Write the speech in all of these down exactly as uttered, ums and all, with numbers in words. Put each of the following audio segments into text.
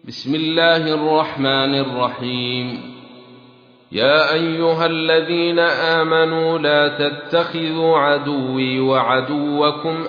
بسم الله الرحمن الرحيم. يا أيها الذين آمنوا لا تتخذوا عدوي وعدوكم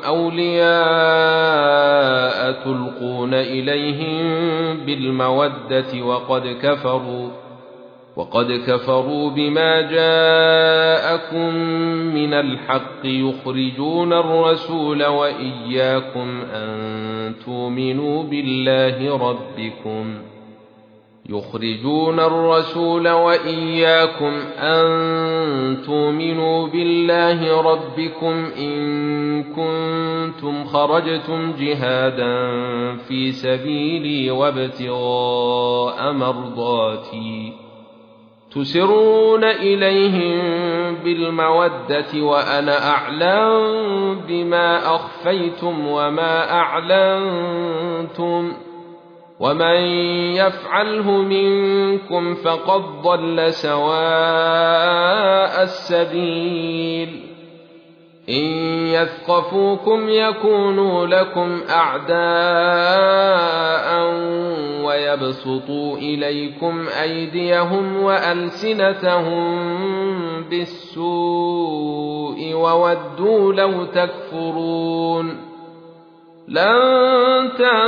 أولياء تلقون إليهم بالمودة وقد كفروا وقد كفروا بما جاءكم من الحق يخرجون الرسول وإياكم أن تؤمنوا بالله ربكم يخرجون الرسول وإياكم أن تؤمنوا بالله ربكم إن كنتم خرجتم جهادا في سبيلي وابتغاء مرضاتي تسرون إليهم بالمودة وأنا أعلم بما أخفيتم وما أعلنتم ومن يفعله منكم فقد ضل سواء السبيل. إن يثقفوكم يكونوا لكم أعداء ويبسطوا إليكم أيديهم وألسنتهم بالسوء وودوا لو تكفرون. لن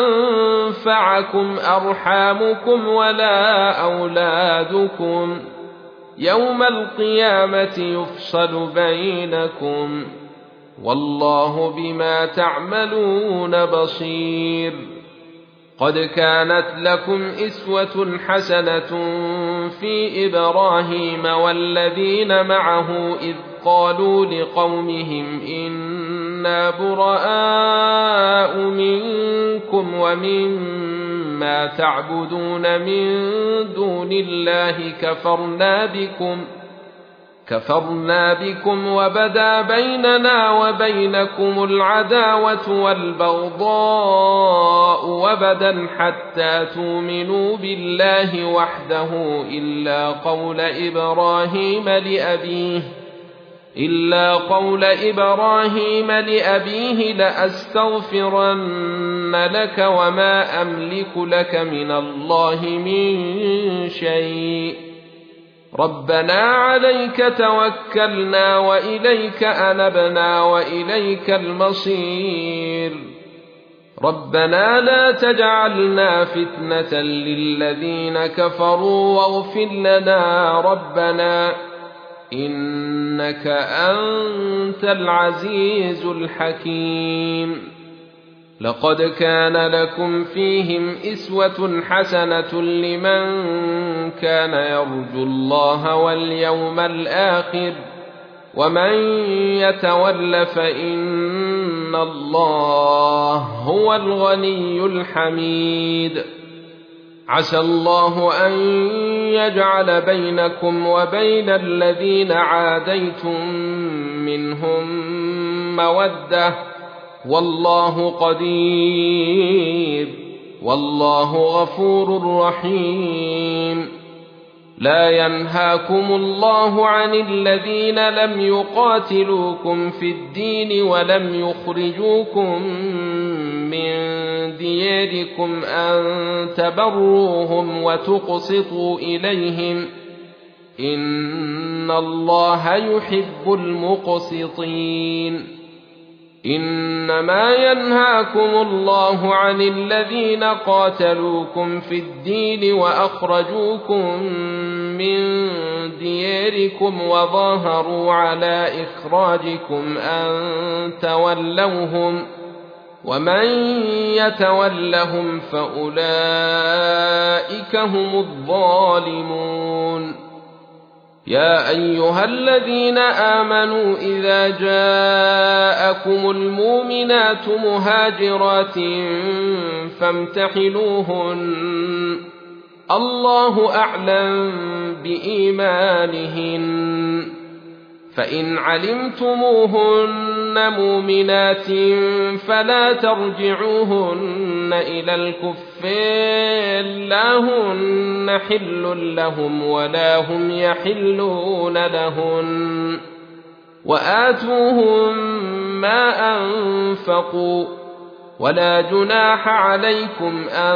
تنفعكم أرحامكم ولا أولادكم يوم القيامة يفصل بينكم والله بما تعملون بصير. قد كانت لكم إسوة حسنة في إبراهيم والذين معه إذ قالوا لقومهم إنا براء منكم ومما تعبدون من دون الله كفرنا بكم كفرنا بكم وبدا بيننا وبينكم العداوة والبغضاء وبدا حتى تؤمنوا بالله وحده إلا قول إبراهيم لأبيه إلا قول إبراهيم لأبيه لأستغفرن لك وما أملك لك من الله من شيء ربنا عليك توكلنا وإليك أنبنا وإليك المصير. ربنا لا تجعلنا فتنة للذين كفروا واغفر لنا ربنا إنك أنت العزيز الحكيم. لقد كان لكم فيهم إسوة حسنة لمن كان يرجو الله واليوم الآخر ومن يتول فإن الله هو الغني الحميد. عسى الله أن يجعل بينكم وبين الذين عاديتم منهم مودة والله قدير والله غفور رحيم. لا ينهاكم الله عن الذين لم يقاتلوكم في الدين ولم يخرجوكم من دياركم أن تبروهم وتقسطوا إليهم إن الله يحب المقسطين. إنما ينهاكم الله عن الذين قاتلوكم في الدين وأخرجوكم من دياركم وظاهروا على إخراجكم أن تولوهم ومن يتولهم فأولئك هم الظالمون. يا أيها الذين آمنوا إذا جاءكم المؤمنات مهاجرات فامتحنوهن الله أعلم بإيمانهن فإن علمتموهن مؤمنات فلا ترجعوهن إلى الكفار لا هن حل لهم ولا هم يحلون لهن وآتوهم ما أنفقوا ولا جناح عليكم أن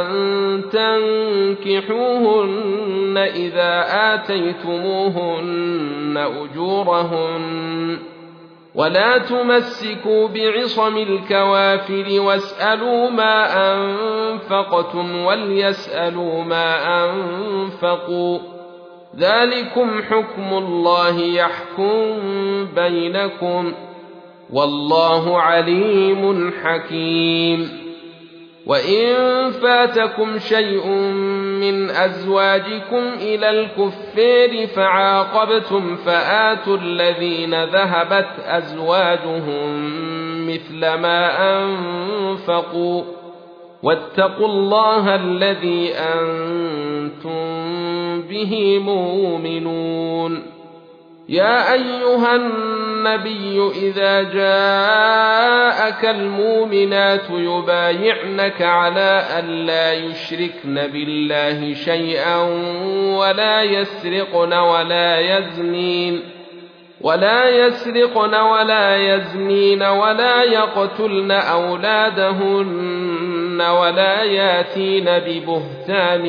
تنكحوهن إذا آتيتموهن أجورهن ولا تمسكوا بعصم الكوافر واسألوا ما أنفقتم وليسألوا ما أنفقوا ذلكم حكم الله يحكم بينكم والله عليم حكيم. وإن فاتكم شيء من أزواجكم إلى الكفار فعاقبتم فآتوا الذين ذهبت أزواجهم مثل ما أنفقوا واتقوا الله الذي أنتم به مؤمنون. يا أيها النبي إذا جاءك المؤمنات يبايعنك على أن لا يشركن بالله شيئا ولا يسرقن ولا يزنين ولا يسرقن ولا يزنين ولا يقتلن أولادهن ولا ياتين ببهتان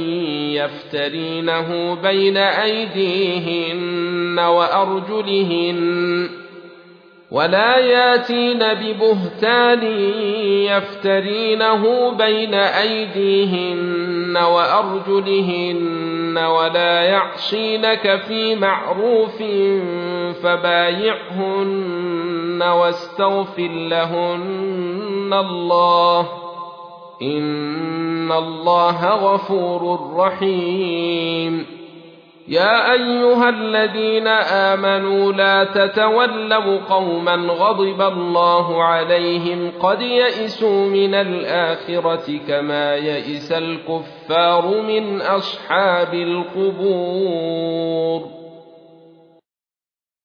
يفترينه بين أيديهن وأرجلهن ولا ياتين ببهتان يفترينه بين أيديهن وأرجلهن ولا يعصينك في معروف فبايعهن واستغفر لهن الله إن الله غفور رحيم. يا أيها الذين آمنوا لا تتولوا قوما غضب الله عليهم قد يئسوا من الآخرة كما يئس الكفار من أصحاب القبور.